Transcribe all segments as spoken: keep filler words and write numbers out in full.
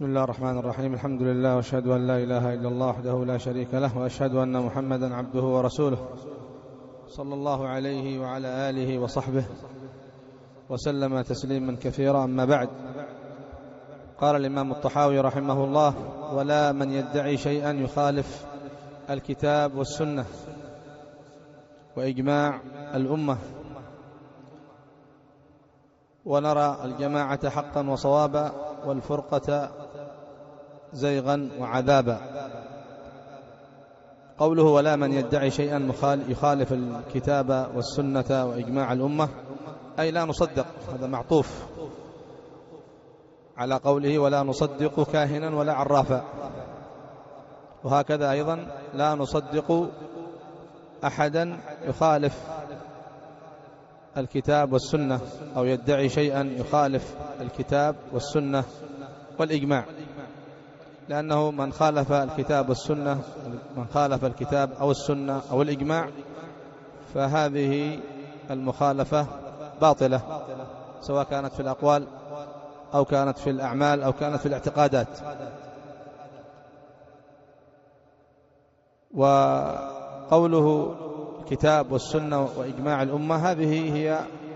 بسم الله الرحمن الرحيم. الحمد لله وأشهد أن لا إله إلا الله وحده لا شريك له، وأشهد أن محمدا عبده ورسوله صلى الله عليه وعلى آله وصحبه وسلم تسليما كثيرا. أما بعد، قال الإمام الطحاوي رحمه الله: ولا من يدعي شيئا يخالف الكتاب والسنة وإجماع الأمة، ونرى الجماعة حقا وصوابا والفرقة زيغا وعذابا. قوله ولا من يدعي شيئا يخالف الكتاب والسنة وإجماع الأمة، أي لا نصدق، هذا معطوف على قوله ولا نصدق كاهنا ولا عرافا، وهكذا أيضا لا نصدق أحدا يخالف الكتاب والسنة أو يدعي شيئا يخالف الكتاب والسنة والإجماع، لأنه من خالف الكتاب والسنة من خالف الكتاب أو السنة أو الإجماع فهذه المخالفة باطلة، سواء كانت في الأقوال أو كانت في الأعمال أو كانت في الاعتقادات. وقوله الكتاب والسنة وإجماع الأمة، هذه هي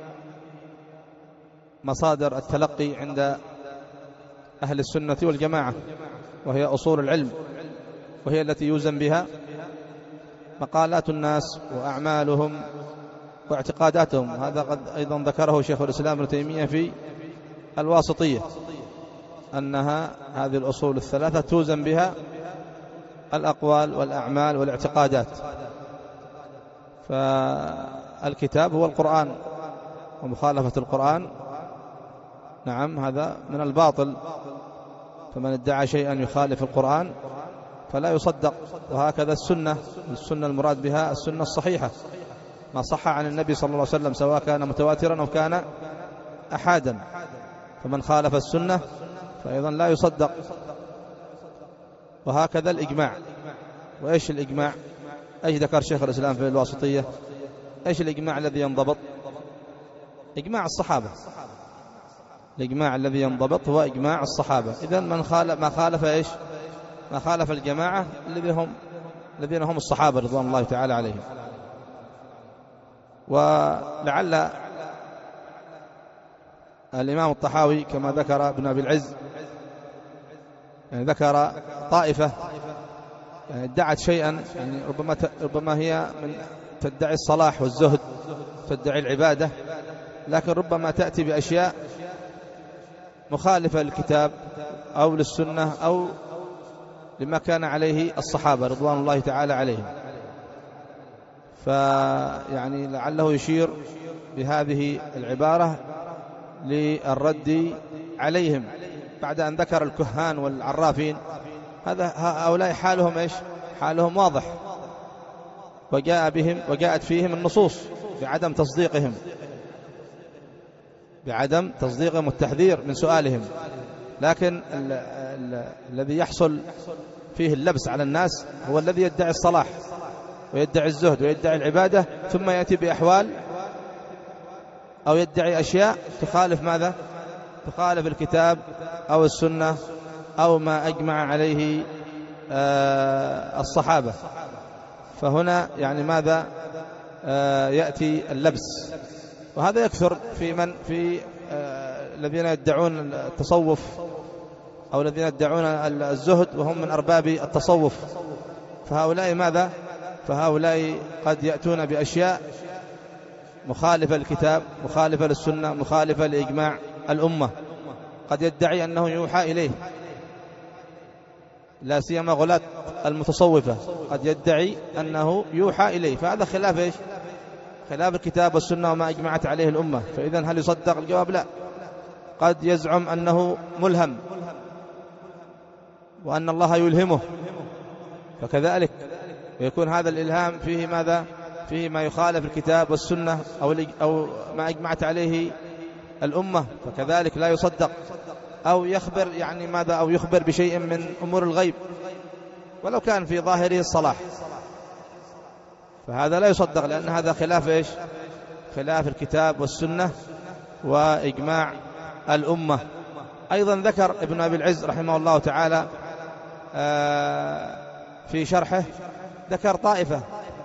مصادر التلقي عند أهل السنة والجماعة، وهي أصول العلم، وهي التي يوزن بها مقالات الناس وأعمالهم واعتقاداتهم. هذا قد أيضا ذكره شيخ الإسلام ابن تيمية في الواسطية، أنها هذه الأصول الثلاثة توزن بها الأقوال والأعمال والاعتقادات. فالكتاب هو القرآن، ومخالفة القرآن نعم هذا من الباطل، فمن ادعى شيئا يخالف القرآن فلا يصدق. وهكذا السنة، السنة المراد بها السنة الصحيحة، ما صح عن النبي صلى الله عليه وسلم، سواء كان متواترا أو كان أحادا، فمن خالف السنة فأيضا لا يصدق. وهكذا الإجماع. وإيش الإجماع؟ أيش ذكر شيخ الإسلام في الواسطية؟ إيش الإجماع الذي ينضبط؟ إجماع الصحابة. الإجماع الذي ينضبط هو إجماع الصحابة. إذن من خالف ما خالف إيش؟ ما خالف الجماعة الذين هم الذين هم الصحابة رضوان الله تعالى عليهم. ولعل الإمام الطحاوي كما ذكر ابن أبي العز، يعني ذكر طائفة يعني ادعت شيئا، يعني ربما ربما هي من تدعي الصلاح والزهد، تدعي العبادة، لكن ربما تأتي بأشياء مخالفة للكتاب أو للسنة أو لما كان عليه الصحابة رضوان الله تعالى عليهم. فيعني لعله يشير بهذه العبارة للرد عليهم بعد أن ذكر الكهان والعرافين. هذا هؤلاء حالهم إيش؟ حالهم واضح، وجاء بهم وجاءت فيهم النصوص بعدم تصديقهم بعدم تصديقهم والتحذير من سؤالهم. لكن ال ال الذي يحصل فيه اللبس على الناس هو الذي يدعي الصلاح ويدعي الزهد ويدعي العبادة، ثم يأتي بأحوال أو يدعي أشياء تخالف ماذا؟ تخالف الكتاب أو السنة أو ما أجمع عليه آه الصحابة. فهنا يعني ماذا؟ آه يأتي اللبس، وهذا يكثر في من في آه الذين يدعون التصوف أو الذين يدعون الزهد وهم من أرباب التصوف. فهؤلاء ماذا؟ فهؤلاء قد يأتون بأشياء مخالفة للكتاب، مخالفة للسنة، مخالفة لإجماع الأمة. قد يدعي أنه يوحى إليه، لا سيما غلاة المتصوفة، قد يدعي أنه يوحى إليه، فهذا خلاف إيش؟ خلاف الكتاب والسنة وما أجمعت عليه الأمة. فإذن هل يصدق؟ الجواب لا. قد يزعم أنه ملهم وأن الله يلهمه، فكذلك ويكون هذا الإلهام فيه ماذا؟ فيه ما يخالف الكتاب والسنة أو أو ما أجمعت عليه الأمة، فكذلك لا يصدق. أو يخبر يعني ماذا؟ أو يخبر بشيء من أمور الغيب ولو كان في ظاهره الصلاح، فهذا لا يصدق، لأن هذا خلاف إيش؟ خلاف الكتاب والسنة وإجماع الأمة. أيضا ذكر ابن أبي العز رحمه الله تعالى في شرحه، ذكر طائفة،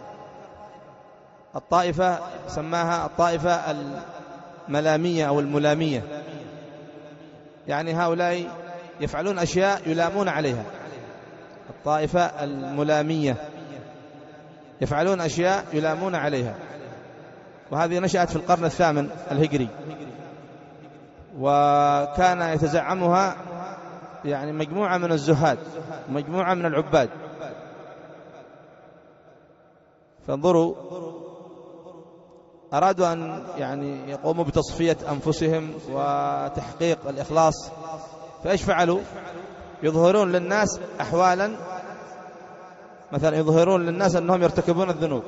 الطائفة سماها الطائفة الملامية أو الملامية، يعني هؤلاء يفعلون أشياء يلامون عليها. الطائفة الملامية يفعلون أشياء يلامون عليها، وهذه نشأت في القرن الثامن الهجري، وكان يتزعمها يعني مجموعة من الزهاد، مجموعة من العباد. فانظروا، أرادوا أن يعني يقوموا بتصفية أنفسهم وتحقيق الإخلاص، فإيش فعلوا؟ يظهرون للناس أحوالا، مثلا يظهرون للناس أنهم يرتكبون الذنوب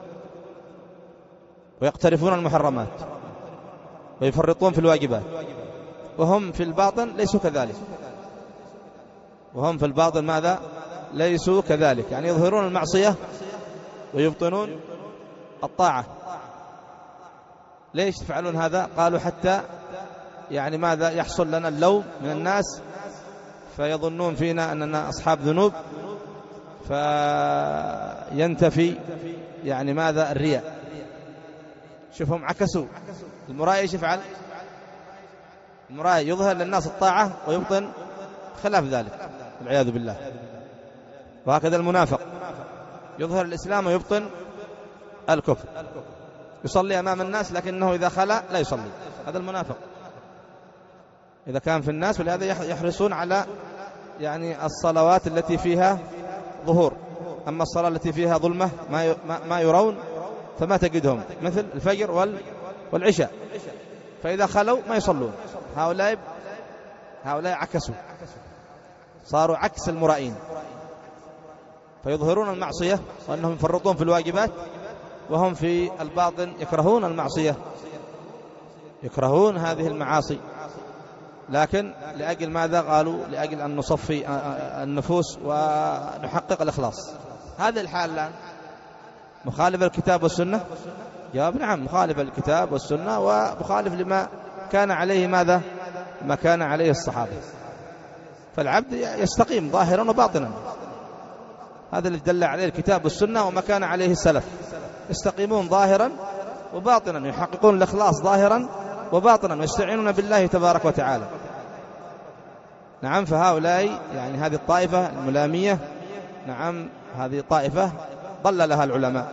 ويقترفون المحرمات ويفرطون في الواجبات، وهم في الباطن ليسوا كذلك. وهم في الباطن ماذا؟ ليسوا كذلك، يعني يظهرون المعصية ويبطنون الطاعة. ليش تفعلون هذا؟ قالوا حتى يعني ماذا؟ يحصل لنا اللوم من الناس فيظنون فينا أننا أصحاب ذنوب، فينتفي يعني ماذا؟ الرياء. شوفهم عكسوا. المرائي ايش يفعل؟ المرائي يظهر للناس الطاعة ويبطن خلاف ذلك والعياذ بالله. وهكذا المنافق يظهر الإسلام ويبطن الكفر، يصلي أمام الناس لكنه إذا خلا لا يصلي. هذا المنافق إذا كان في الناس، ولهذا يحرصون على يعني الصلوات التي فيها ظهور. أما الصلاة التي فيها ظلمة ما ما يرون فما تجدهم، مثل الفجر والعشاء، فإذا خلوا ما يصلون. هؤلاء هؤلاء عكسوا، صاروا عكس المرائين، فيظهرون المعصية وأنهم يفرطون في الواجبات، وهم في الباطن يكرهون المعصية، يكرهون هذه المعاصي. لكن لأجل ماذا؟ قالوا لأجل أن نصفي النفوس ونحقق الإخلاص. هذه الحال الآن مخالف الكتاب والسنة؟ جواب نعم، مخالف الكتاب والسنة، ومخالف لما كان عليه ماذا؟ ما كان عليه الصحابة. فالعبد يستقيم ظاهرا وباطنا، هذا اللي دل عليه الكتاب والسنة وما كان عليه السلف. يستقيمون ظاهرا وباطنا، يحققون الإخلاص ظاهرا وباطنا، ويستعينون بالله تبارك وتعالى. نعم، فهؤلاء يعني هذه الطائفة الملامية، نعم هذه طائفة ضل لها العلماء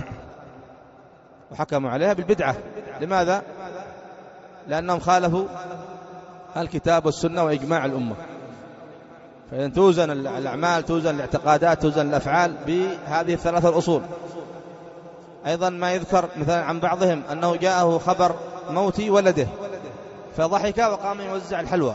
وحكموا عليها بالبدعة. لماذا؟ لأنهم خالفوا الكتاب والسنة وإجماع الأمة. فإن توزن الأعمال، توزن الاعتقادات، توزن الأفعال بهذه الثلاثة الأصول. أيضا ما يذكر مثلا عن بعضهم أنه جاءه خبر موت ولده فضحك وقام يوزع الحلوى،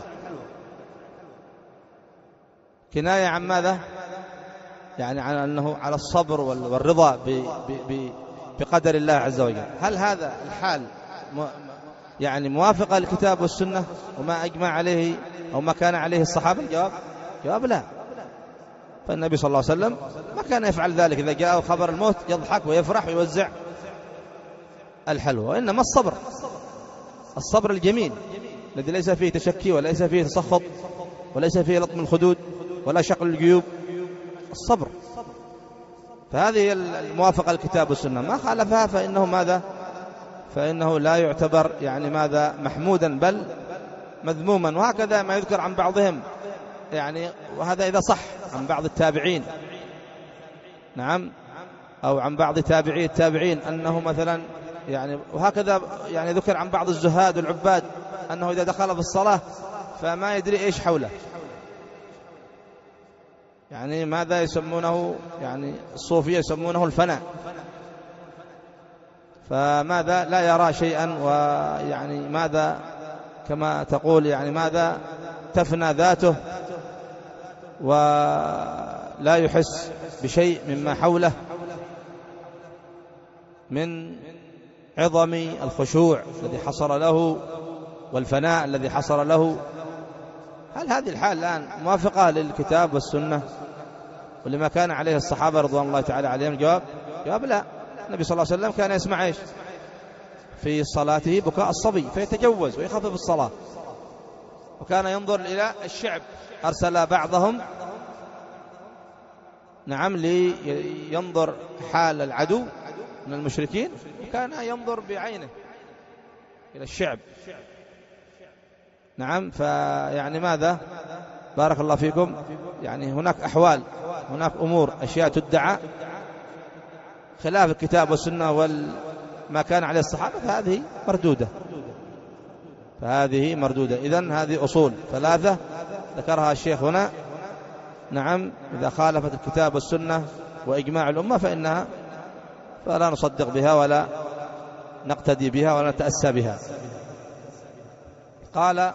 كناية عن ماذا؟ يعني عن أنه على الصبر والرضا بقدر الله عز وجل. هل هذا الحال يعني موافقة للكتاب والسنة وما أجمع عليه أو ما كان عليه الصحابة؟ الجواب جواب لا. فالنبي صلى الله عليه وسلم ما كان يفعل ذلك، إذا جاءه خبر الموت يضحك ويفرح ويوزع الحلوى. وإنما الصبر، الصبر الجميل الذي ليس فيه تشكي وليس فيه تسخط وليس فيه لطم الخدود ولا شقل الجيوب، الصبر. فهذه الموافقة للكتاب والسنة. ما خالفها فإنه ماذا؟ فإنه لا يعتبر يعني ماذا؟ محمودا، بل مذموما. وهكذا ما يذكر عن بعضهم يعني، وهذا إذا صح، عن بعض التابعين، نعم، أو عن بعض تابعي التابعين أنه مثلا يعني، وهكذا يعني ذكر عن بعض الزهاد والعباد أنه إذا دخل في الصلاة فما يدري إيش حوله، يعني ماذا يسمونه، يعني الصوفية يسمونه الفناء، فماذا لا يرى شيئا، ويعني ماذا كما تقول يعني ماذا تفنى ذاته ولا يحس بشيء مما حوله من عظم الخشوع الذي حصل له والفناء الذي حصل له. هل هذه الحال الآن موافقة للكتاب والسنة ولما كان عليه الصحابة رضوان الله تعالى عليهم؟ الجواب جواب لا. النبي صلى الله عليه وسلم كان يسمع إيش في صلاته؟ بكاء الصبي، فيتجوز ويخفف الصلاة. وكان ينظر إلى الشعب، أرسل بعضهم نعم لينظر حال العدو من المشركين، وكان ينظر بعينه إلى الشعب. نعم، فيعني ماذا بارك الله فيكم، يعني هناك أحوال، هناك أمور أشياء تدعى خلاف الكتاب والسنة وما كان عليه الصحابة، فهذه مردودة، فهذه مردودة. إذن هذه أصول ثلاثة ذكرها الشيخ هنا. نعم، إذا خالفت الكتاب والسنة وإجماع الأمة فإنها فلا نصدق بها ولا نقتدي بها ولا نتأسى بها. قال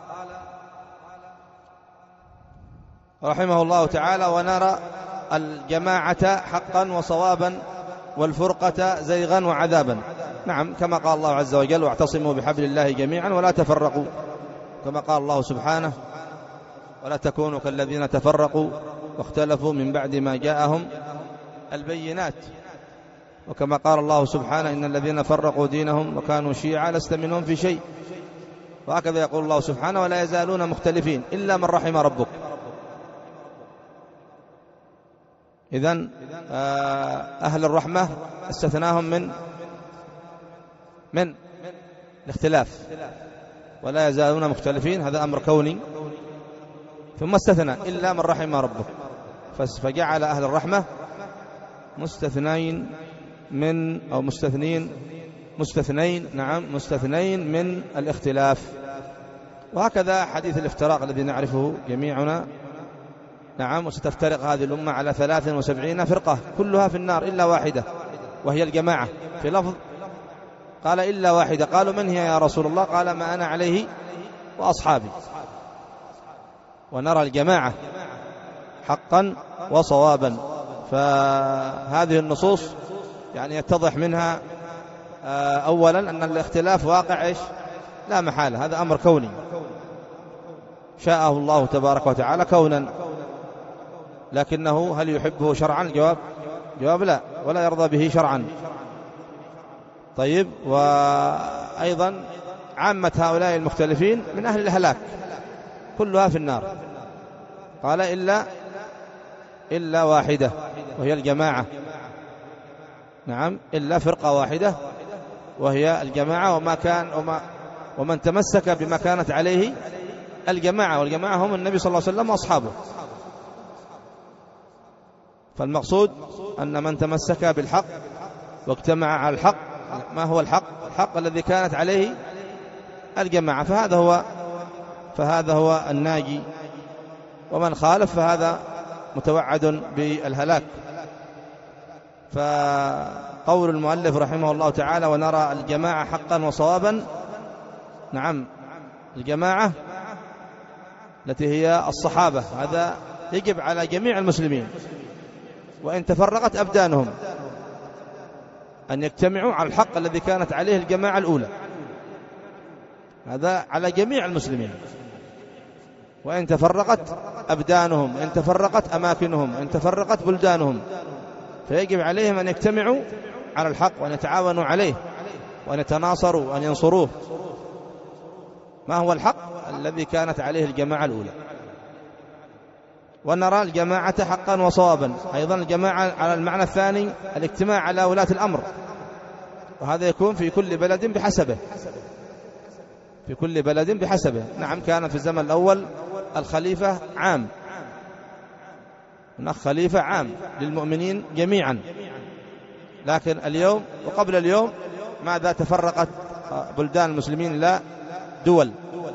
رحمه الله تعالى: ونرى الجماعة حقا وصوابا والفرقة زيغا وعذابا. نعم، كما قال الله عز وجل: واعتصموا بحبل الله جميعا ولا تفرقوا، كما قال الله سبحانه: ولا تكونوا كالذين تفرقوا واختلفوا من بعد ما جاءهم البينات، وكما قال الله سبحانه: إن الذين فرقوا دينهم وكانوا شيعا لست منهم في شيء. وهكذا يقول الله سبحانه: ولا يزالون مختلفين إلا من رحم ربك. إذن أهل الرحمة استثناهم من من الاختلاف، ولا يزالون مختلفين، هذا أمر كوني، ثم استثنى إلا من رحم ربك، فجعل أهل الرحمة مستثنين من أو مستثنين مستثنين نعم مستثنين من الاختلاف. وهكذا حديث الافتراق الذي نعرفه جميعنا. نعم، وستفترق هذه الأمة على ثلاث وسبعين فرقة كلها في النار إلا واحدة وهي الجماعة. في لفظ قال إلا واحدة، قالوا من هي يا رسول الله؟ قال: ما أنا عليه وأصحابي. ونرى الجماعة حقا وصوابا. فهذه النصوص يعني يتضح منها أولا أن الاختلاف واقع إيش؟ لا محالة، هذا أمر كوني شاءه الله تبارك وتعالى كونا، لكنه هل يحبه شرعا؟ الجواب جواب لا، ولا يرضى به شرعا. طيب، وأيضا عامة هؤلاء المختلفين من أهل الهلاك كلها في النار. قال إلا إلا واحدة وهي الجماعة. نعم، إلا فرقة واحدة وهي الجماعة، وما كان وما ومن تمسك بما كانت عليه الجماعة، والجماعة هم النبي صلى الله عليه وسلم وأصحابه. فالمقصود أن من تمسك بالحق واجتمع على الحق، ما هو الحق؟ الحق الذي كانت عليه الجماعة، فهذا هو فهذا هو الناجي، ومن خالف فهذا متوعد بالهلاك. فقول المؤلف رحمه الله تعالى: ونرى الجماعة حقا وصوابا. نعم، الجماعة التي هي الصحابة، هذا يجب على جميع المسلمين وإن تفرقت أبدانهم أن يجتمعوا على الحق الذي كانت عليه الجماعة الأولى، هذا على جميع المسلمين، وإن تفرقت أبدانهم، إن تفرقت أماكنهم، إن تفرقت بلدانهم، فيجب عليهم أن يجتمعوا على الحق وأن يتعاونوا عليه وأن يتناصروا وأن ينصروه. ما هو الحق؟ الذي كانت عليه الجماعة الأولى. ونرى الجماعة حقا وصوابا، أيضا الجماعة على المعنى الثاني الاجتماع على ولاة الأمر، وهذا يكون في كل بلد بحسبه، في كل بلد بحسبه. نعم، كان في الزمن الأول الخليفة عام، هناك خليفة عام للمؤمنين جميعا، لكن اليوم وقبل اليوم ماذا؟ تفرقت بلدان المسلمين إلى دول.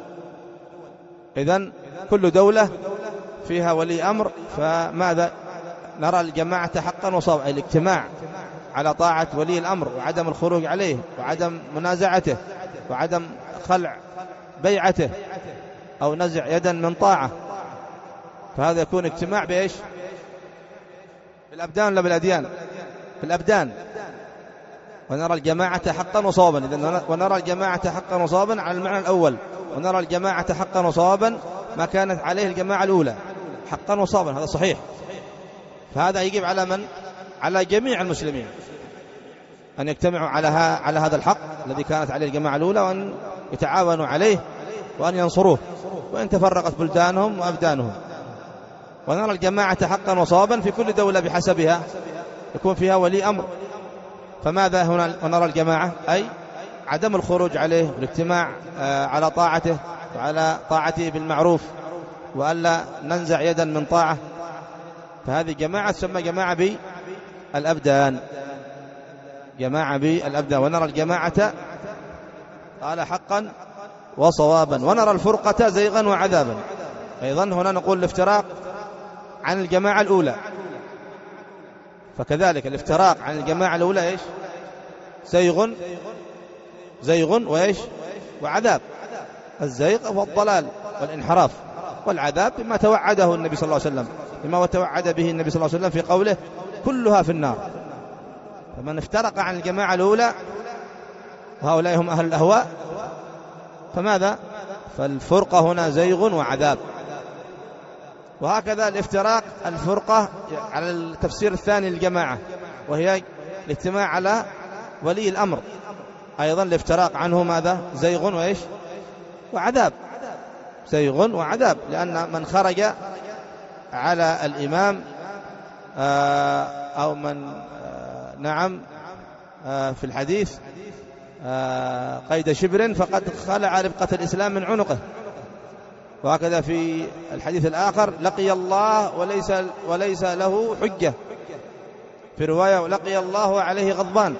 إذن كل دولة فيها ولي أمر، فماذا؟ نرى الجماعة حقا وصوابا، الاجتماع على طاعة ولي الأمر وعدم الخروج عليه وعدم منازعته وعدم خلع بيعته أو نزع يدا من طاعة، فهذا يكون اجتماع بإيش؟ بالأبدان ولا بالأديان؟ بالأبدان. ونرى الجماعة حقا وصوابا. إذن ونرى الجماعة حقا وصوابا على المعنى الأول، ونرى الجماعة حقا وصوابا ما كانت عليه الجماعة الأولى حقا وصوابا، هذا صحيح. فهذا يجب على من؟ على جميع المسلمين أن يجتمعوا على على هذا الحق الذي كانت عليه الجماعة الأولى، وأن يتعاونوا عليه وأن ينصروه وإن تفرقت بلدانهم وأبدانهم. ونرى الجماعة حقا وصوابا في كل دولة بحسبها يكون فيها ولي أمر. فماذا هنا ونرى الجماعة؟ أي عدم الخروج عليه والاجتماع على طاعته وعلى طاعته بالمعروف، وألا ننزع يدا من طاعة. فهذه جماعة تسمى جماعة بالأبدان، جماعة بالأبدان. ونرى الجماعة قال حقا وصوابا، ونرى الفرقة زيغا وعذابا. أيضا هنا نقول الافتراق عن الجماعة الأولى، فكذلك الافتراق عن الجماعة الأولى إيش؟ زيغ زيغ وإيش؟ وعذاب. الزيغ هو الضلال والانحراف، والعذاب بما توعده النبي صلى الله عليه وسلم، بما توعد به النبي صلى الله عليه وسلم في قوله كلها في النار. فمن افترق عن الجماعة الأولى وهؤلاء هم أهل الأهواء فماذا؟ فالفرقة هنا زيغ وعذاب. وهكذا الافتراق الفرقة على التفسير الثاني للجماعة، وهي الاجتماع على ولي الأمر، أيضا الافتراق عنه ماذا؟ زيغ وإيش؟ وعذاب. زيغ وعذاب، لأن من خرج على الإمام أو من نعم في الحديث قيد شبر فقد خلع ربقة الإسلام من عنقه. وهكذا في الحديث الآخر لقي الله وليس, وليس له حجة، في رواية لقي الله عليه غضبان.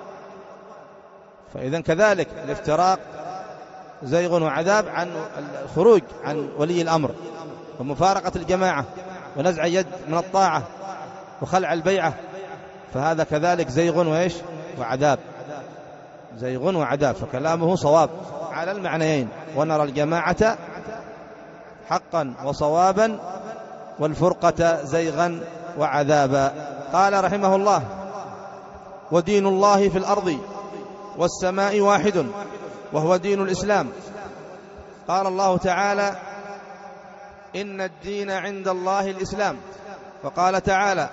فإذن كذلك الافتراق زيغ وعذاب عن الخروج عن ولي الأمر ومفارقة الجماعة ونزع يد من الطاعة وخلع البيعة، فهذا كذلك زيغ وإيش؟ وعذاب. زيغ وعذاب، فكلامه صواب على المعنيين. ونرى الجماعة حقا وصوابا والفرقة زيغا وعذابا. قال رحمه الله: ودين الله في الأرض والسماء واحد وهو دين الإسلام. قال الله تعالى: إن الدين عند الله الإسلام. وقال تعالى: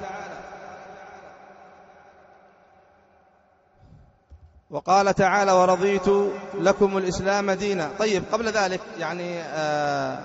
وقال تعالى: ورضيت لكم الإسلام دينا. طيب، قبل ذلك يعني آه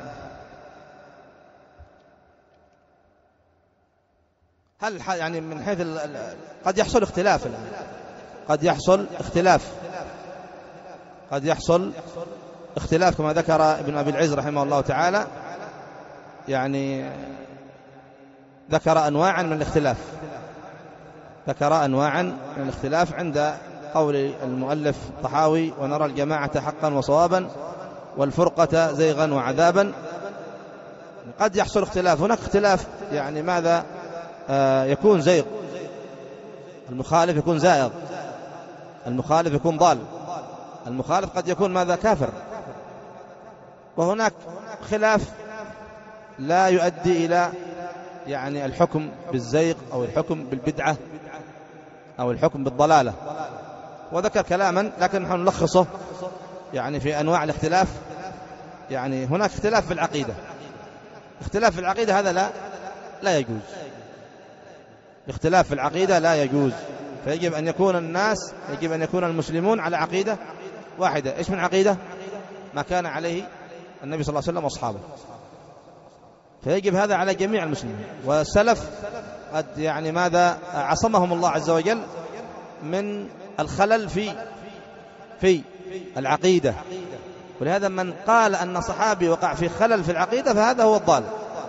هل يعني من حيث قد يحصل اختلاف الآن، قد يحصل اختلاف قد يحصل اختلاف كما ذكر ابن أبي العز رحمه الله تعالى، يعني ذكر أنواعا من الاختلاف ذكر أنواعا من الاختلاف عند قول المؤلف طحاوي: ونرى الجماعة حقا وصوابا والفرقة زيغا وعذابا. قد يحصل اختلاف، هناك اختلاف يعني ماذا آه يكون زيغ، المخالف يكون زائغ، المخالف يكون ضال، المخالف قد يكون ماذا؟ كافر. وهناك خلاف لا يؤدي إلى يعني الحكم بالزيغ أو الحكم بالبدعة أو الحكم بالضلالة. وذكر كلاما لكن نحن نلخصه يعني في أنواع الاختلاف. يعني هناك اختلاف في العقيدة، اختلاف في العقيدة هذا لا لا يجوز، اختلاف في العقيدة لا يجوز. فيجب أن يكون الناس يجب أن يكون المسلمون على عقيدة واحدة. إيش من عقيدة؟ ما كان عليه النبي صلى الله عليه وسلم وأصحابه. فيجب هذا على جميع المسلمين. والسلف قد يعني ماذا عصمهم الله عز وجل من الخلل في في العقيدة. ولهذا من قال أن صحابي وقع في خلل في العقيدة فهذا هو الضال.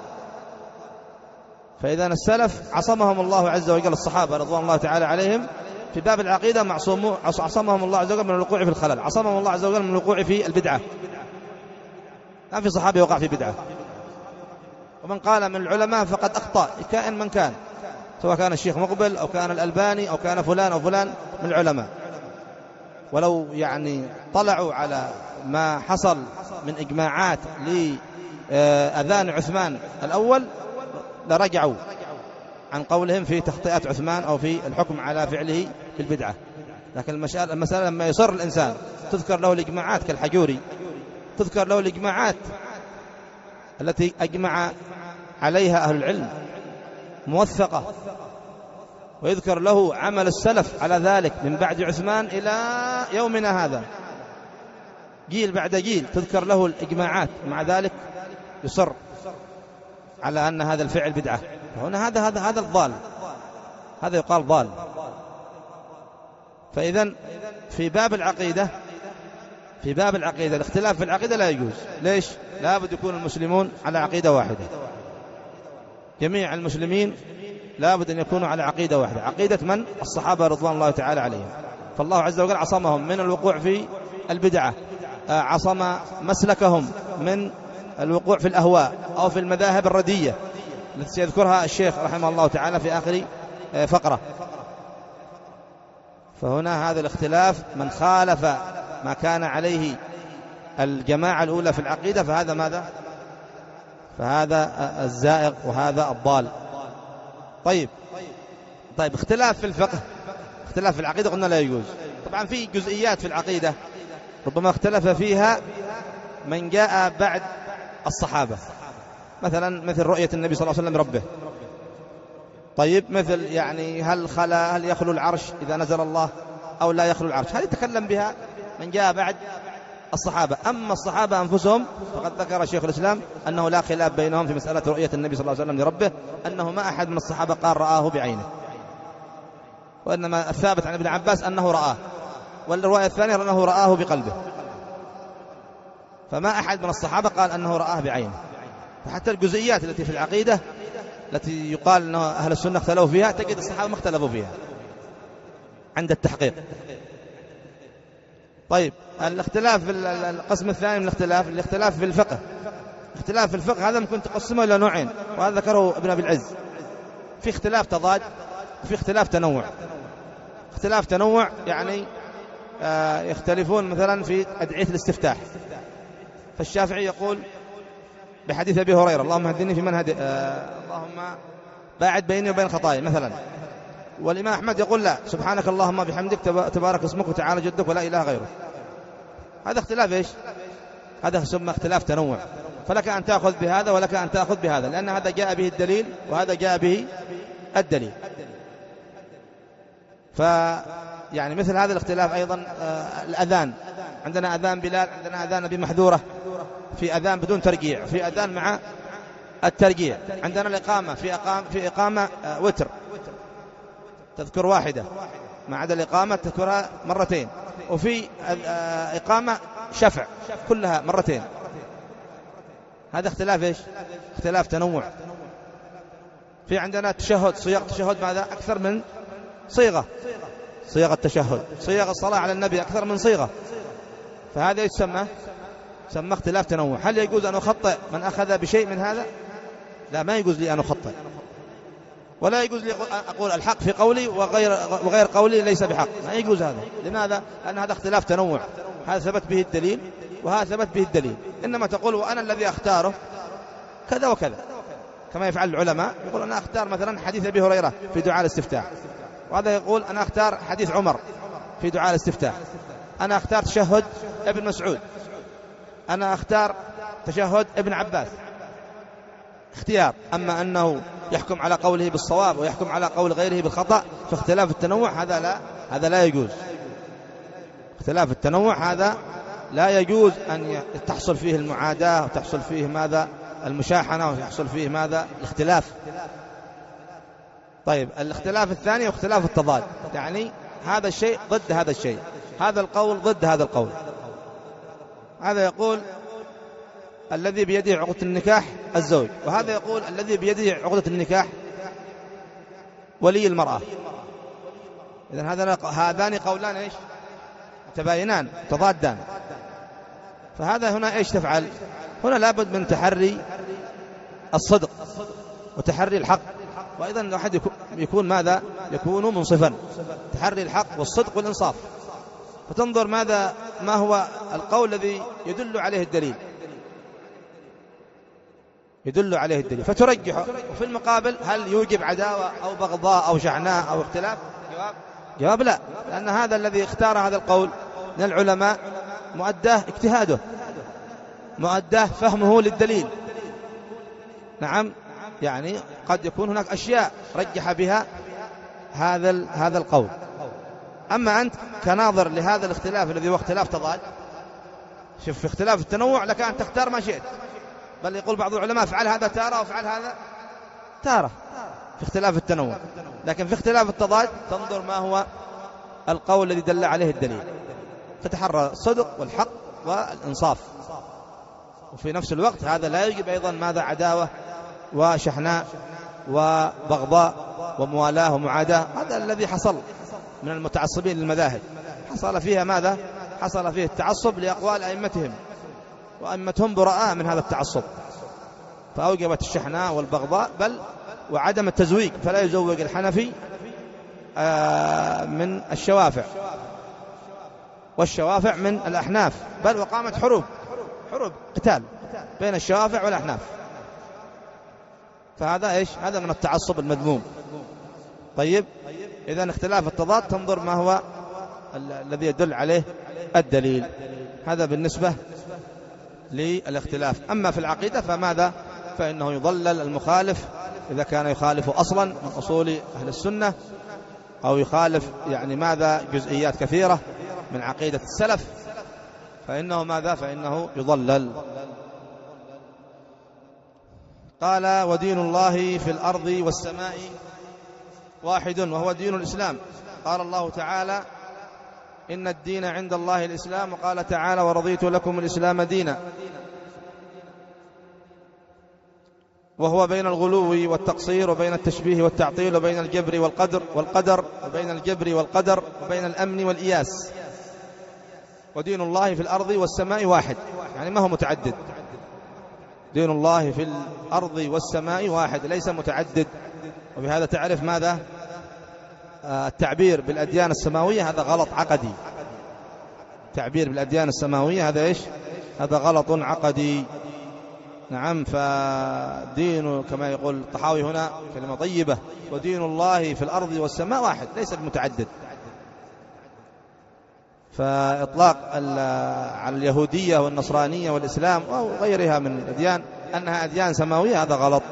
فإذا السلف عصمهم الله عز وجل، الصحابة رضوان الله تعالى عليهم في باب العقيدة معصومون، عصمهم الله عز وجل من الوقوع في الخلل، عصمهم الله عز وجل من الوقوع في البدعة. ما في صحابي وقع في بدعة. ومن قال من العلماء فقد أخطأ كائن من كان، سواء كان الشيخ مقبل أو كان الألباني أو كان فلان أو فلان من العلماء، ولو يعني طلعوا على ما حصل من إجماعات لأذان عثمان الأول لرجعوا عن قولهم في تخطئة عثمان أو في الحكم على فعله في البدعة. لكن المسألة, المسألة لما يصر الإنسان تذكر له الإجماعات كالحجوري، تذكر له الإجماعات التي أجمع عليها أهل العلم موثقة، ويذكر له عمل السلف على ذلك من بعد عثمان إلى يومنا هذا جيل بعد جيل تذكر له الإجماعات، مع ذلك يصر على أن هذا الفعل بدعة. هنا هذا هذا هذا الضال، هذا يقال ضال. فإذا في باب العقيدة في باب العقيدة الاختلاف في العقيدة لا يجوز. ليش؟ لا بد يكون المسلمون على عقيدة واحدة، جميع المسلمين لا بد أن يكونوا على عقيدة واحدة. عقيدة من؟ الصحابة رضوان الله تعالى عليهم. فالله عز وجل عصمهم من الوقوع في البدعة، عصم مسلكهم من الوقوع في الأهواء أو في المذاهب الردية التي سيذكرها الشيخ رحمه الله تعالى في آخر فقرة. فهنا هذا الاختلاف من خالف ما كان عليه الجماعة الأولى في العقيدة فهذا ماذا؟ فهذا الزائغ وهذا الضال. طيب طيب اختلاف في الفقه، اختلاف في العقيدة قلنا لا يجوز. طبعا في جزئيات في العقيدة ربما اختلف فيها من جاء بعد الصحابة، مثلا مثل رؤية النبي صلى الله عليه وسلم ربه. طيب مثل يعني هل خلا هل يخلو العرش إذا نزل الله أو لا يخلو العرش، هذه تكلم بها من جاء بعد الصحابة. أما الصحابة أنفسهم فقد ذكر شيخ الإسلام أنه لا خلاف بينهم في مسألة رؤية النبي صلى الله عليه وسلم لربه، أنه ما أحد من الصحابة قال رآه بعينه، وإنما الثابت عن ابن عباس أنه رآه، والرواية الثانية أنه رآه بقلبه، فما أحد من الصحابة قال أنه رآه بعينه. فحتى الجزئيات التي في العقيدة التي يقال أن أهل السنة اختلفوا فيها تجد الصحابة ما اختلفوا فيها عند التحقيق. طيب الاختلاف في القسم الثاني من الاختلاف الاختلاف في الفقه. اختلاف في الفقه هذا ممكن تقسمه إلى نوعين، وهذا ذكره ابن أبي العز. في اختلاف تضاد وفي اختلاف تنوع. اختلاف تنوع يعني آه يختلفون مثلا في أدعية الاستفتاح. فالشافعي يقول بحديث أبي هريرة اللهم اهدني في من هدي آه اللهم باعد بيني وبين خطاياي مثلا، والإمام أحمد يقول لا سبحانك اللهم بحمدك تبارك اسمك وتعالى جدك ولا إله غيره. هذا اختلاف إيش؟ هذا يسمى اختلاف تنوع. فلك أن تأخذ بهذا ولك أن تأخذ بهذا، لأن هذا جاء به الدليل وهذا جاء به الدليل. فيعني مثل هذا الاختلاف أيضا آه الأذان، عندنا أذان بلال، عندنا أذان أبي محذورة، في أذان بدون ترجيع، في أذان مع الترجيع. عندنا الإقامة في إقامة, في إقامة آه وتر تذكر واحدة، ما عدا الإقامة تذكرها مرتين، وفي آه إقامة شفع كلها مرتين. هذا اختلاف إيش؟ اختلاف تنوع. في عندنا تشهد، صيغ تشهد ماذا؟ أكثر من صيغة، صيغة التشهد، صيغ الصلاة على النبي أكثر من صيغة. فهذا يسمى سمى اختلاف تنوع. هل يجوز أن أخطئ من أخذ بشيء من هذا؟ لا، ما يجوز لي أن أخطئ، ولا يجوز لي أقول الحق في قولي وغير, وغير قولي ليس بحق، ما يجوز هذا. لماذا؟ لأن هذا اختلاف تنوع، هذا ثبت به الدليل وهذا ثبت به الدليل. إنما تقول وأنا الذي أختاره كذا وكذا، كما يفعل العلماء، يقول أنا أختار مثلا حديث أبي هريرة في دعاء الاستفتاح، وهذا يقول أنا أختار حديث عمر في دعاء الاستفتاح، أنا أختار تشهد ابن مسعود، أنا أختار تشهد ابن عباس، اختيار. أما أنه يحكم على قوله بالصواب ويحكم على قول غيره بالخطأ، فاختلاف التنوع هذا لا هذا لا يجوز. اختلاف التنوع هذا لا يجوز أن تحصل فيه المعاداة وتحصل فيه ماذا؟ المشاحنة، ويحصل فيه ماذا؟ الاختلاف. طيب الاختلاف الثاني واختلاف التضاد، يعني هذا الشيء ضد هذا الشيء، هذا القول ضد هذا القول. هذا يقول الذي بيده عقدة النكاح الزوج، وهذا يقول الذي بيده عقدة النكاح ولي المرأة. إذن هذا هذان قولان إيش؟ متباينان تضادان. فهذا هنا إيش تفعل؟ هنا لابد من تحري الصدق وتحري الحق، وأيضا الواحد يكون ماذا؟ يكون منصفا، تحري الحق والصدق والإنصاف، وتنظر ماذا ما هو القول الذي يدل عليه الدليل يدل عليه الدليل فترجحه. وفي المقابل هل يوجب عداوة أو بغضاء أو شعناء أو اختلاف؟ جواب جواب لا، لأن هذا الذي اختار هذا القول من العلماء مؤداه اجتهاده، مؤداه فهمه للدليل. نعم، يعني قد يكون هناك أشياء رجح بها هذا هذا القول. أما أنت كناظر لهذا الاختلاف الذي هو اختلاف تضاد، شوف في اختلاف التنوع لك أن تختار ما شئت، بل يقول بعض العلماء افعل هذا تارة وافعل هذا تارة في اختلاف التنوع. لكن في اختلاف التضاد تنظر ما هو القول الذي دل عليه الدليل، تتحرى الصدق والحق والإنصاف، وفي نفس الوقت هذا لا يجب أيضا ماذا عداوة وشحناء وبغضاء وموالاة ومعاداة. هذا الذي حصل من المتعصبين للمذاهب، حصل فيها ماذا؟ حصل فيه التعصب لأقوال أئمتهم، وأئمتهم براء من هذا التعصب، فأوجبت الشحناء والبغضاء بل وعدم التزويج، فلا يزوج الحنفي من الشوافع والشوافع من الأحناف، بل وقامت حروب حروب قتال بين الشوافع والأحناف. فهذا إيش؟ هذا من التعصب المذموم. طيب إذن اختلاف التضاد تنظر ما هو الذي يدل عليه الدليل. هذا بالنسبة للاختلاف. أما في العقيدة فماذا؟ فإنه يضلل المخالف إذا كان يخالف أصلا من أصول أهل السنة، أو يخالف يعني ماذا جزئيات كثيرة من عقيدة السلف، فإنه ماذا؟ فإنه يضلل. قال ودين الله في الأرض والسماء واحد وهو دين الإسلام. قال الله تعالى إن الدين عند الله الإسلام، وقال تعالى ورضيت لكم الإسلام دينا، وهو بين الغلو والتقصير وبين التشبيه والتعطيل وبين الجبر والقدر والقدر وبين الجبر والقدر وبين الأمن والإياس. ودين الله في الأرض والسماء واحد، يعني ما هو متعدد. دين الله في الأرض والسماء واحد ليس متعدد. وبهذا تعرف ماذا؟ التعبير بالأديان السماوية هذا غلط عقدي. تعبير بالأديان السماوية هذا إيش؟ هذا غلط عقدي. نعم. فدين كما يقول الطحاوي هنا كلمة طيبة، ودين الله في الأرض والسماء واحد ليس متعدد. فإطلاق على اليهودية والنصرانية والإسلام وغيرها من الأديان أنها أديان سماوية هذا غلط.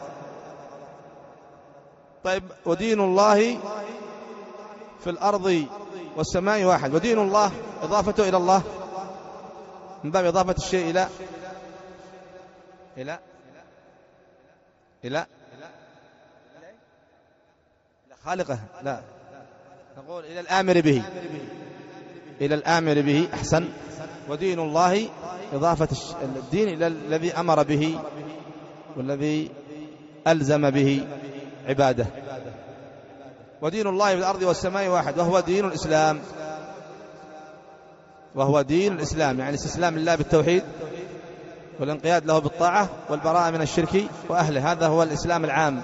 طيب ودين الله في الأرض والسماء واحد، ودين الله إضافته إلى الله من باب إضافة الشيء إلى إلى إلى خالقه، لا نقول إلى الآمر به، إلى الآمر به أحسن. ودين الله إضافة الدين إلى الذي أمر به والذي ألزم به عباده. ودين الله في الأرض والسماء واحد وهو دين الإسلام، وهو دين الإسلام يعني الاستسلام لله بالتوحيد والانقياد له بالطاعة والبراءة من الشرك وأهله، هذا هو الإسلام العام.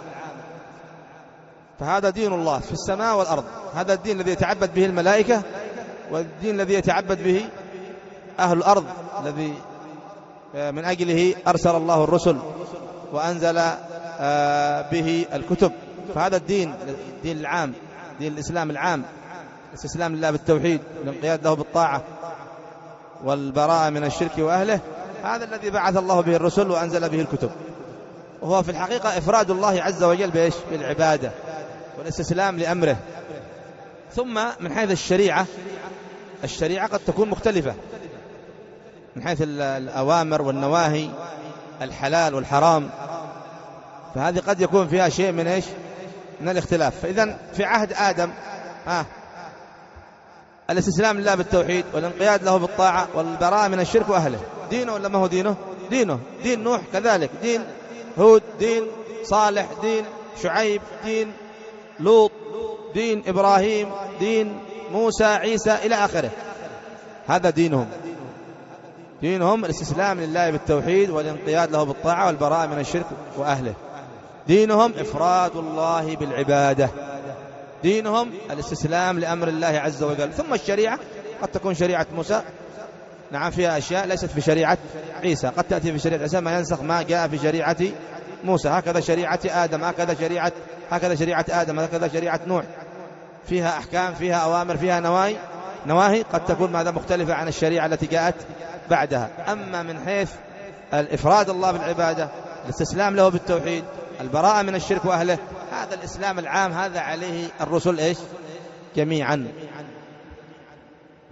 فهذا دين الله في السماء والأرض، هذا الدين الذي يتعبد به الملائكة، والدين الذي يتعبد به أهل الأرض الذي من أجله أرسل الله الرسل وأنزل به الكتب. فهذا الدين الدين العام، دين الإسلام العام، الاستسلام لله بالتوحيد والانقياد له بالطاعة والبراءة من الشرك وأهله، هذا الذي بعث الله به الرسل وأنزل به الكتب. وهو في الحقيقة إفراد الله عز وجل بإيش؟ بالعبادة والاستسلام لأمره. ثم من حيث الشريعة، الشريعة قد تكون مختلفة من حيث الأوامر والنواهي، الحلال والحرام، فهذه قد يكون فيها شيء من إيش؟ من الاختلاف. فإذا في عهد آدم آه الاستسلام لله بالتوحيد والانقياد له بالطاعة والبراءة من الشرك وأهله، دينه ولا ما هو دينه؟ دينه. دين نوح كذلك، دين هود، دين صالح، دين شعيب، دين لوط، دين إبراهيم، دين موسى، عيسى إلى آخره، هذا دينهم. دينهم الاستسلام لله بالتوحيد والانقياد له بالطاعة والبراءة من الشرك وأهله. دينهم إفراد الله بالعبادة، دينهم الاستسلام لأمر الله عز وجل. ثم الشريعة قد تكون شريعة موسى نعم فيها أشياء ليست في شريعة عيسى، قد تأتي في شريعة عيسى ما ينسخ ما جاء في شريعة موسى، هكذا شريعة آدم، هكذا شريعة هكذا شريعة آدم، هكذا شريعة نوح، فيها أحكام، فيها أوامر، فيها نواهي نواهي قد تكون ماذا؟ مختلفة عن الشريعة التي جاءت بعدها. أما من حيث الإفراد الله بالعبادة، الاستسلام له بالتوحيد، البراءة من الشرك وأهله، هذا الإسلام العام، هذا عليه الرسل إيش؟ جميعا.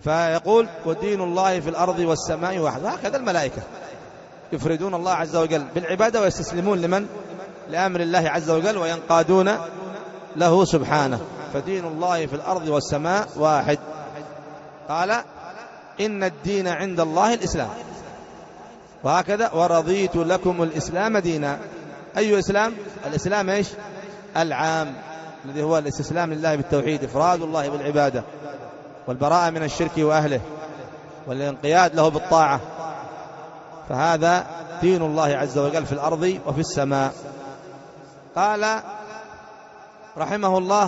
فيقول ودين الله في الأرض والسماء واحد. هكذا الملائكة يفردون الله عز وجل بالعبادة ويستسلمون لمن؟ لأمر الله عز وجل وينقادون له سبحانه. فدين الله في الأرض والسماء واحد. قال إن الدين عند الله الإسلام. وهكذا ورضيت لكم الإسلام دينا. أي إسلام؟ الإسلام إيش؟ العام الذي هو الاستسلام لله بالتوحيد، إفراد الله بالعبادة والبراءة من الشرك وأهله والانقياد له بالطاعة. فهذا دين الله عز وجل في الأرض وفي السماء. قال رحمه الله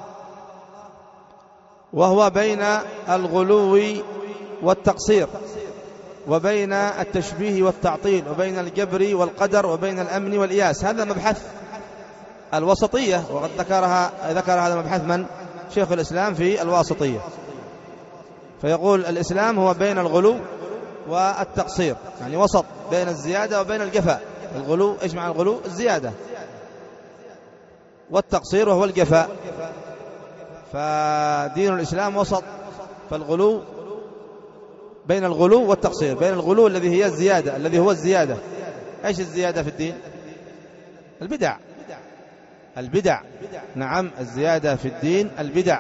وهو بين الغلو والتقصير وبين التشبيه والتعطيل وبين الجبر والقدر وبين الأمن والإياس. هذا مبحث الوسطية، وقد ذكرها ذكر هذا المبحث من؟ شيخ الإسلام في الواسطية. فيقول الإسلام هو بين الغلو والتقصير، يعني وسط بين الزيادة وبين الجفاء. الغلو إيش معنى الغلو؟ الزيادة، والتقصير وهو الجفاء. فدين الإسلام وسط، فالغلو بين الغلو والتقصير، بين الغلو الذي هي الزيادة، الذي هو الزيادة. إيش الزيادة في الدين؟ البدع. البدع نعم، الزيادة في الدين البدع.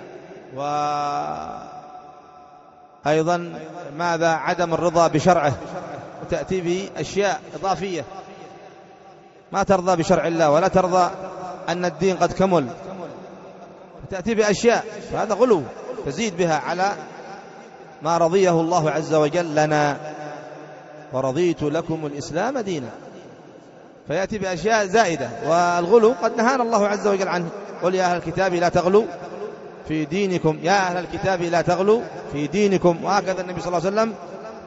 وأيضا ماذا؟ عدم الرضا بشرعه، وتأتي به أشياء إضافية. ما ترضى بشرع الله ولا ترضى أن الدين قد كمل، تأتي بأشياء، فهذا غلو تزيد بها على ما رضيه الله عز وجل لنا. ورضيت لكم الإسلام دينا، فيأتي بأشياء زائدة. والغلو قد نهانا الله عز وجل عنه. قل يا أهل الكتاب لا تغلوا في دينكم، يا أهل الكتاب لا تغلوا في دينكم. وهكذا النبي صلى الله عليه وسلم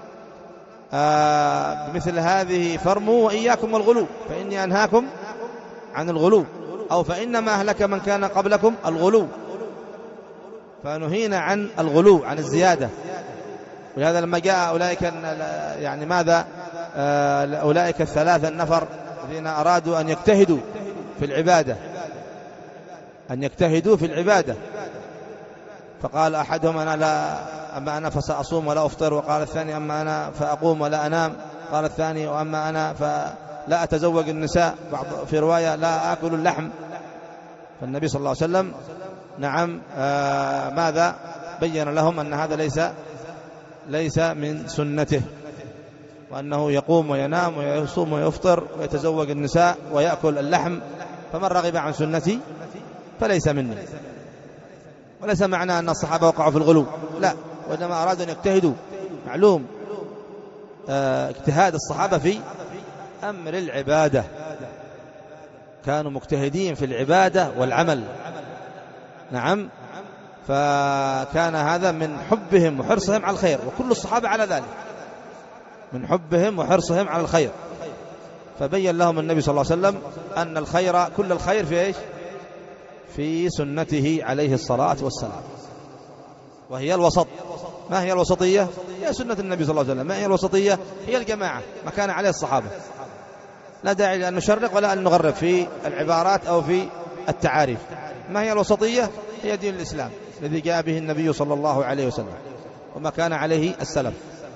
آه بمثل هذه فرموا وإياكم والغلو فإني أنهاكم عن الغلو، أو فإنما أهلك من كان قبلكم الغلو. فنهينا عن الغلو، عن الزيادة. ولهذا لما جاء أولئك يعني ماذا آه أولئك الثلاثة النفر الذين أرادوا أن يجتهدوا في العبادة، أن يجتهدوا في العبادة، فقال أحدهم أنا لا أما أنا فسأصوم ولا أفطر، وقال الثاني أما أنا فأقوم ولا أنام، قال الثاني وأما أنا فلا أتزوج النساء، بعض في رواية لا آكل اللحم. فالنبي صلى الله عليه وسلم نعم آه ماذا بين لهم أن هذا ليس ليس من سنته، وأنه يقوم وينام ويصوم ويفطر ويتزوج النساء ويأكل اللحم، فمن رغب عن سنتي فليس مني. وليس معنى أن الصحابة وقعوا في الغلو، لا، وإنما أرادوا أن يجتهدوا. معلوم اه اجتهاد الصحابة في أمر العبادة، كانوا مجتهدين في العبادة والعمل. نعم، فكان هذا من حبهم وحرصهم على الخير، وكل الصحابة على ذلك، من حبهم وحرصهم على الخير. فبين لهم النبي صلى الله عليه وسلم أن الخير كل الخير في إيش؟ في سنته عليه الصلاة والسلام، وهي الوسط. ما هي الوسطية؟ هي سنة النبي صلى الله عليه وسلم. ما هي الوسطية؟ هي الجماعة، ما كان عليه الصحابة. لا داعي لأن نشرق ولا أن نغرب في العبارات أو في التعاريف. ما هي الوسطية؟ هي دين الإسلام الذي جاء به النبي صلى الله عليه وسلم وما كان عليه السلف.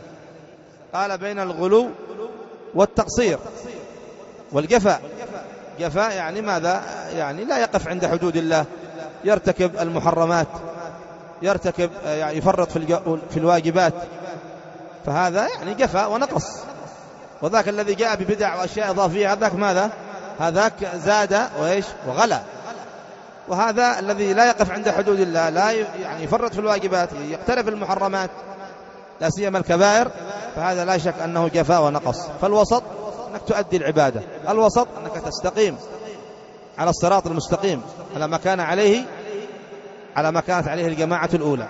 قال بين الغلو والتقصير والجفاء. جفاء يعني ماذا؟ يعني لا يقف عند حدود الله، يرتكب المحرمات، يرتكب يعني يفرط في الواجبات، فهذا يعني جفاء ونقص. وذاك الذي جاء ببدع وأشياء إضافية هذاك ماذا؟ هذاك زاد وإيش؟ وغلا. وهذا الذي لا يقف عند حدود الله، لا يعني يفرط في الواجبات، يقترف المحرمات لا سيما الكبائر، فهذا لا شك أنه جفاء ونقص. فالوسط أنك تؤدي العبادة، الوسط أنك تستقيم على الصراط المستقيم، على ما كان عليه على ما كانت عليه الجماعة الأولى.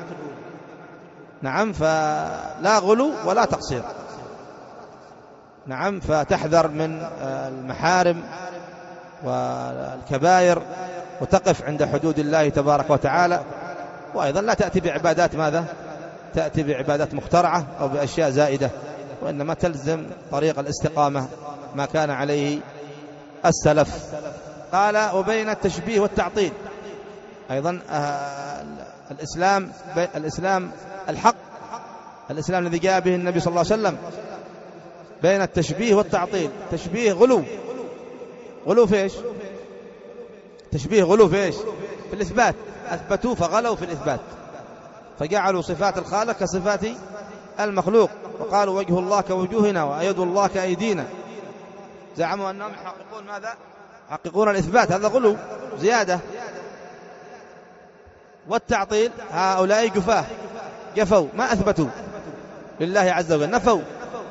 نعم، فلا غلو ولا تقصير. نعم، فتحذر من المحارم والكبائر وتقف عند حدود الله تبارك وتعالى. وأيضا لا تأتي بعبادات ماذا؟ تأتي بعبادات مخترعة أو بأشياء زائدة، وإنما تلزم طريق الاستقامة ما كان عليه السلف. قال وبين التشبيه والتعطيل. أيضا الإسلام الإسلام الحق الإسلام الذي جاء به النبي صلى الله عليه وسلم بين التشبيه والتعطيل. تشبيه غلو، غلو في إيش؟ تشبيه غلو في إيش؟ في الإثبات، أثبتوا فغلوا في الإثبات، فجعلوا صفات الخالق كصفات المخلوق، وقالوا وجه الله كوجوهنا ويد الله كأيدينا، زعموا أنهم يحققون ماذا؟ يحققون الإثبات، هذا غلو زيادة. والتعطيل هؤلاء جفاه، جفوا ما أثبتوا لله عز وجل، نفوا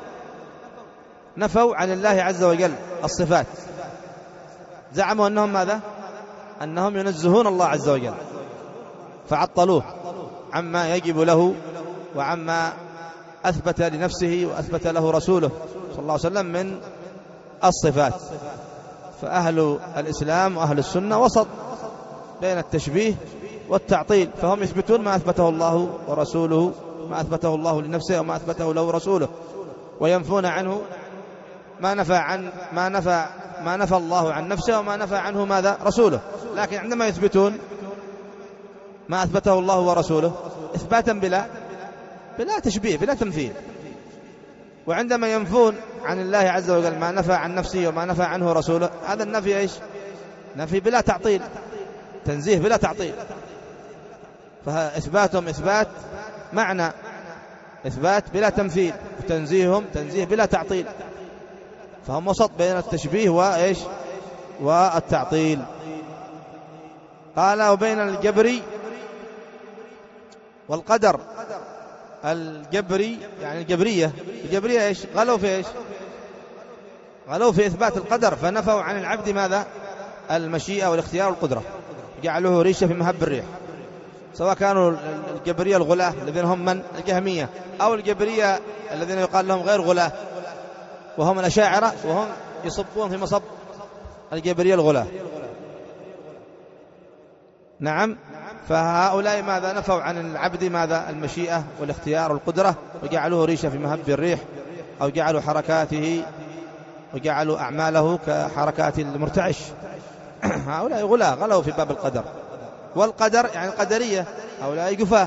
نفوا عن الله عز وجل الصفات، زعموا أنهم ماذا؟ أنهم ينزهون الله عز وجل، فعطلوه عما يجب له وعما أثبت لنفسه وأثبت له رسوله صلى الله عليه وسلم من الصفات. فأهل الإسلام وأهل السنة وسط بين التشبيه والتعطيل، فهم يثبتون ما أثبته الله ورسوله، ما أثبته الله لنفسه وما أثبته له رسوله، وينفون عنه ما نفى عن ما نفى ما نفى الله عن نفسه وما نفى عنه ماذا؟ رسوله. لكن عندما يثبتون ما أثبته الله ورسوله إثباتا بلا بلا تشبيه بلا تمثيل، وعندما ينفون عن الله عز وجل ما نفى عن نفسه وما نفى عنه رسوله، هذا النفي إيش؟ نفي بلا تعطيل، تنزيه بلا تعطيل. فإثباتهم إثبات معنى، إثبات بلا تمثيل، وتنزيههم تنزيه بلا تعطيل، فهم وسط بين التشبيه وإيش؟ والتعطيل. قال وبين الجبري والقدر. الجبري يعني الجبرية، الجبرية إيش؟ غلوا في إيش؟ غلوا في إثبات القدر، فنفوا عن العبد ماذا؟ المشيئة والاختيار والقدرة، جعلوه ريشة في مهب الريح، سواء كانوا الجبرية الغلاة الذين هم من الجهمية، أو الجبرية الذين يقال لهم غير غلاة وهم الأشاعرة، وهم يصبون في مصب الجبرية الغلاة. نعم، فهؤلاء ماذا؟ نفوا عن العبد ماذا؟ المشيئة والاختيار والقدرة، وجعلوه ريشة في مهب الريح، أو جعلوا حركاته وجعلوا أعماله كحركات المرتعش. هؤلاء غلاة، غلوا في باب القدر. والقدر يعني القدرية، هؤلاء جفاه،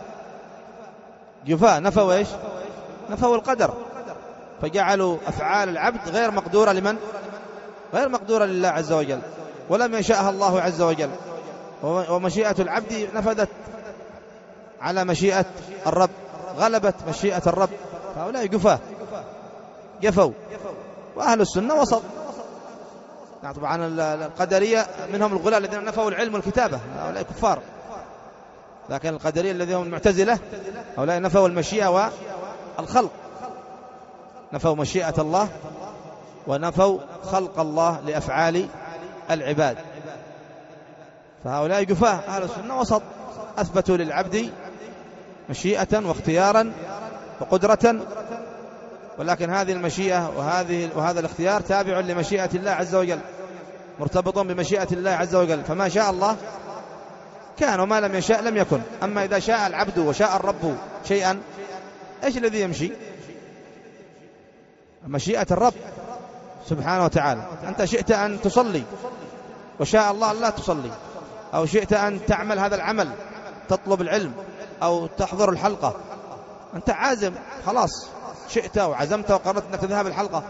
جفاه نفوا إيش؟ نفوا القدر، فجعلوا أفعال العبد غير مقدورة لمن؟ غير مقدورة لله عز وجل، ولم يشاءها الله عز وجل، ومشيئة العبد نفذت على مشيئة الرب، غلبت مشيئة الرب، فهؤلاء جفاه، جفوا. وأهل السنة وسط. طبعا القدرية منهم الغلاة الذين نفوا العلم والكتابة، هؤلاء كفار. لكن القدرية الذين هم المعتزلة هؤلاء نفوا المشيئة والخلق، نفوا مشيئة الله ونفوا خلق الله لأفعال العباد، فهؤلاء جفاه. أهل السنة وسط، أثبتوا للعبد مشيئة واختيارا وقدرة، ولكن هذه المشيئة وهذه وهذا الاختيار تابع لمشيئة الله عز وجل، مرتبط بمشيئة الله عز وجل، فما شاء الله كان وما لم يشاء لم يكن. أما إذا شاء العبد وشاء الرب شيئا، إيش الذي يمشي؟ مشيئة الرب سبحانه وتعالى. أنت شئت أن تصلي وشاء الله أن لا تصلي، أو شئت أن تعمل هذا العمل، تطلب العلم أو تحضر الحلقة، أنت عازم خلاص، شئت وعزمت وقررت أنك تذهب الحلقة،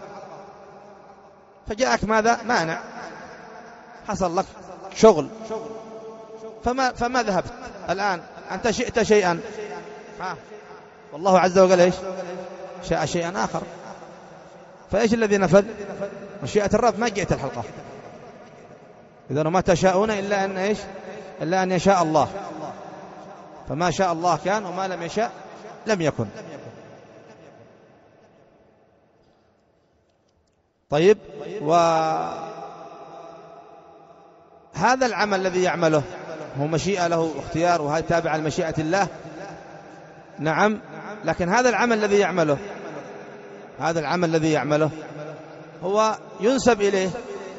فجاءك ماذا؟ مانع، حصل لك شغل، فما, فما ذهبت. الآن أنت شئت شيئا، ها والله عز وجل إيش؟ شاء شيئا آخر، فإيش الذي نفذ؟ مشيئة الرب، ما جئت الحلقة. إذن ما تشاءون إلا أن إيش؟ إلا أن يشاء الله، فما شاء الله كان وما لم يشاء لم يكن. طيب، وهذا العمل الذي يعمله هو مشيئة له اختيار، وهذا تابع لمشيئة الله. نعم، لكن هذا العمل الذي يعمله هذا العمل الذي يعمله هو ينسب إليه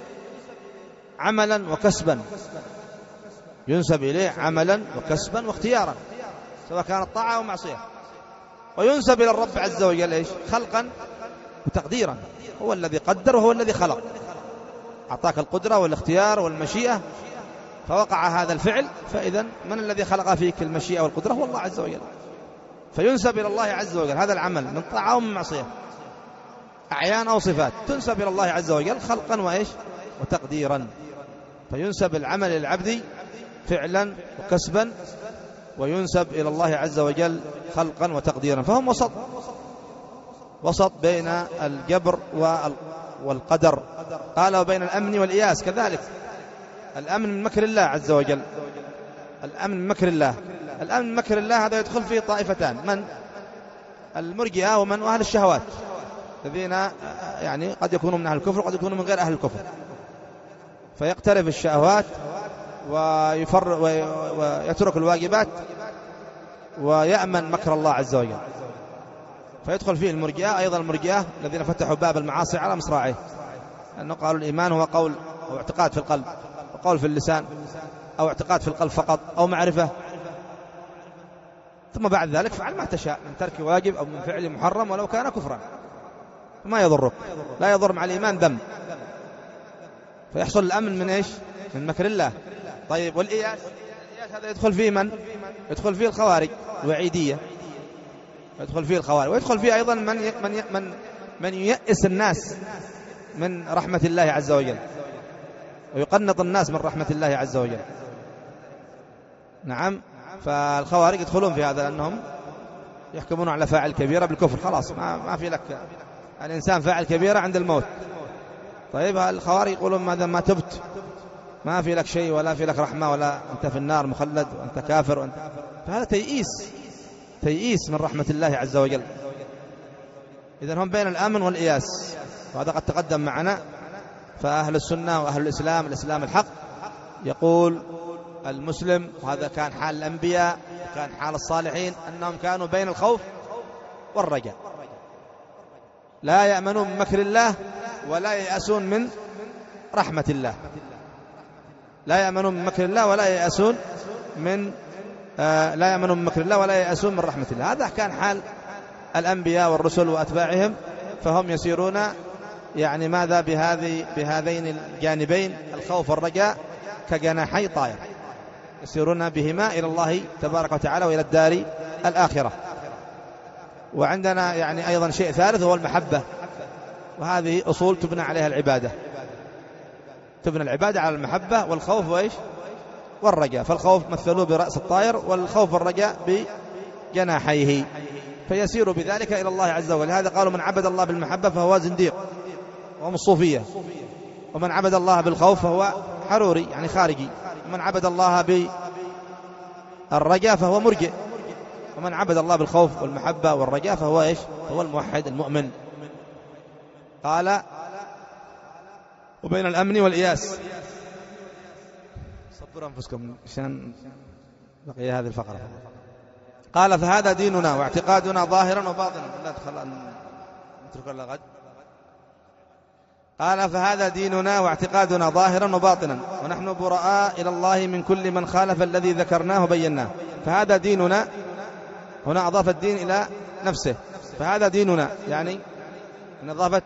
عملا وكسبا، ينسب إليه عملا وكسبا واختيارا، سواء كانت طاعة أو معصية، وينسب إلى الرب عز وجل إيش؟ خلقا وتقديرا. هو الذي قدر وهو الذي خلق، أعطاك القدرة والاختيار والمشيئة، فوقع هذا الفعل، فإذا من الذي خلق فيك المشيئة والقدرة؟ هو الله عز وجل. فينسب إلى الله عز وجل هذا العمل من طاعة أو من معصية، أعيان أو صفات، تنسب إلى الله عز وجل خلقا وإيش وتقديرا. فينسب العمل للعبد فعلا وكسبا، وينسب إلى الله عز وجل خلقا وتقديرا. فهم وسط وسط بين الجبر والقدر. قال وبين الأمن والإياس كذلك. الأمن من مكر الله عز وجل، الأمن من مكر الله. الأمن من مكر الله هذا يدخل فيه طائفتان، من المرجئة ومن أهل الشهوات، الذين يعني قد يكونوا من أهل الكفر وقد يكونوا من غير أهل الكفر، فيقترف الشهوات ويفر ويترك الواجبات ويأمن مكر الله عز وجل. فيدخل فيه المرجئة. أيضا المرجئة الذين فتحوا باب المعاصي على مصراعيه، لأنه قالوا الإيمان هو قول أو اعتقاد في القلب وقول في اللسان، أو اعتقاد في القلب فقط أو معرفة، ثم بعد ذلك فعل ما تشاء من ترك واجب أو من فعل محرم ولو كان كفرا، ما يضرك، لا يضر مع الإيمان ذنب. فيحصل الأمن من إيش؟ من مكر الله. طيب والإياس؟ الإياس هذا يدخل فيه من؟ يدخل فيه الخوارج الوعيدية، يدخل فيه الخوارج، ويدخل فيه أيضا من من من من ييأس الناس من رحمة الله عز وجل ويقنط الناس من رحمة الله عز وجل. نعم. فالخوارج يدخلون في هذا لأنهم يحكمون على فاعل كبيرة بالكفر، خلاص ما ما في لك الإنسان فاعل كبيرة عند الموت. طيب الخوارج يقولون ماذا ما تبت ما في لك شيء ولا في لك رحمة ولا أنت في النار مخلد وأنت كافر وأنت، فهذا تيئيس تيئيس من رحمة الله عز وجل. إذن هم بين الأمن والإياس، وهذا قد تقدم معنا. فأهل السنة وأهل الإسلام الإسلام الحق يقول المسلم، وهذا كان حال الأنبياء كان حال الصالحين، أنهم كانوا بين الخوف والرجاء، لا يأمنون من مكر الله ولا ييأسون من رحمة الله، لا يأمنون من مكر الله ولا ييأسون من آه لا يأمنون من مكر الله ولا ييأسون من رحمة الله. هذا كان حال الأنبياء والرسل وأتباعهم. فهم يسيرون يعني ماذا بهذه بهذين الجانبين الخوف والرجاء كجناحي طائر، يسيرون بهما إلى الله تبارك وتعالى وإلى الدار الآخرة. وعندنا يعني أيضا شيء ثالث هو المحبة، وهذه أصول تبنى عليها العبادة، تبنى العبادة على المحبة والخوف وإيش والرجاء. فالخوف مثلوه برأس الطائر والخوف والرجاء بجناحيه، فيسير بذلك إلى الله عز وجل. هذا قالوا من عبد الله بالمحبة فهو زنديق وهم الصوفية، ومن عبد الله بالخوف فهو حروري يعني خارجي، ومن عبد الله بالرجاء فهو مرجئ، ومن عبد الله بالخوف والمحبة والرجاء فهو إيش هو الموحد المؤمن. قال وبين الأمن والإياس. صبروا أنفسكم عشان بقي هذه الفقرة. قال فهذا ديننا واعتقادنا ظاهرا وباطنا. لا تخل نترك الغد. قال فهذا ديننا واعتقادنا ظاهرا وباطنا، ونحن براء إلى الله من كل من خالف الذي ذكرناه وبيناه. فهذا ديننا، هنا أضاف الدين إلى نفسه، فهذا ديننا يعني من إضافة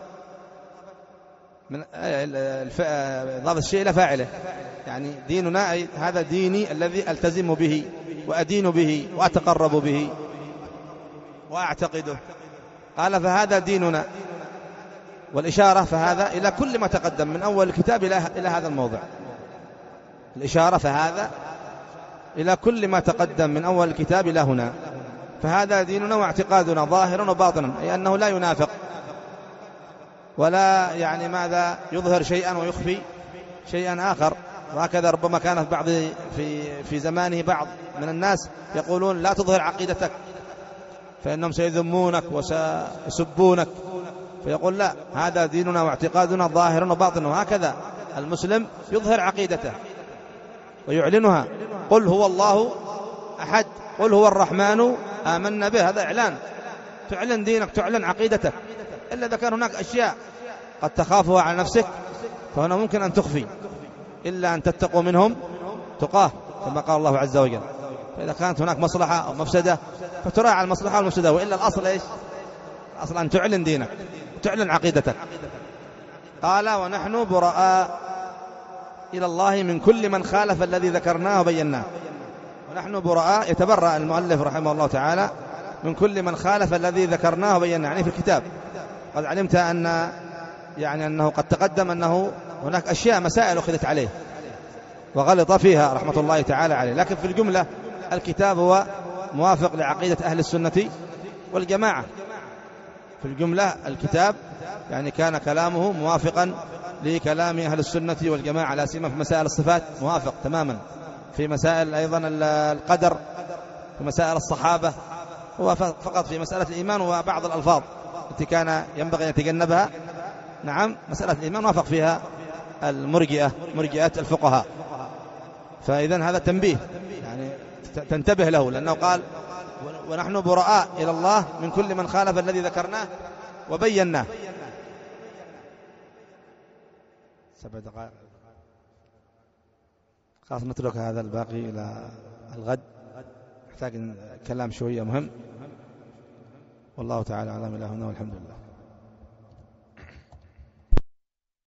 من إضافة الشيء إلى فاعله، يعني ديننا أي هذا ديني الذي ألتزم به وأدين به وأتقرب به وأعتقده. قال فهذا ديننا، والإشارة فهذا إلى كل ما تقدم من أول الكتاب إلى إلى هذا الموضع. الإشارة فهذا إلى كل ما تقدم من أول الكتاب إلى هنا. فهذا ديننا واعتقادنا ظاهرا وباطنا، أي أنه لا ينافق ولا يعني ماذا يظهر شيئا ويخفي شيئا آخر. وهكذا ربما كان في بعض في في زمانه بعض من الناس يقولون لا تظهر عقيدتك فإنهم سيذمونك وسيسبونك، فيقول لا، هذا ديننا واعتقادنا ظاهرا وباطنا. وهكذا المسلم يظهر عقيدته ويعلنها. قل هو الله أحد، قل هو الرحمن آمنا به، هذا إعلان، تعلن دينك تعلن عقيدتك. إلا إذا كان هناك أشياء قد تخافها على نفسك فهنا ممكن أن تخفي، إلا أن تتقوا منهم تقاه كما قال الله عز وجل. فإذا كانت هناك مصلحة أو مفسدة فتراعى المصلحة والمفسدة، وإلا الأصل إيش؟ الأصل أن تعلن دينك تعلن عقيدتك. قال ونحن براء إلى الله من كل من خالف الذي ذكرناه وبيناه. ونحن براء، يتبرأ المؤلف رحمه الله تعالى من كل من خالف الذي ذكرناه وبيناه، يعني في الكتاب. قد علمت أن يعني أنه قد تقدم أنه هناك أشياء مسائل أخذت عليه وغلط فيها رحمة الله تعالى عليه، لكن في الجملة الكتاب هو موافق لعقيدة أهل السنة والجماعة. في الجملة الكتاب يعني كان كلامه موافقا لكلام أهل السنة والجماعة، لا سيما في مسائل الصفات موافق تماما، في مسائل أيضا القدر، في مسائل الصحابة، هو فقط في مسألة الإيمان وبعض الألفاظ التي كان ينبغي أن يتجنبها. نعم، مسألة الإيمان وافق فيها المرجئة، مرجئة الفقهاء. فإذن هذا تنبيه يعني تنتبه له، لأنه قال ونحن براء إلى الله من كل من خالف الذي ذكرناه وبيناه. سبع دقائق، خلاص نترك هذا الباقي إلى الغد، نحتاج كلام شوية مهم. والله تعالى أعلم، إلهنا والحمد لله.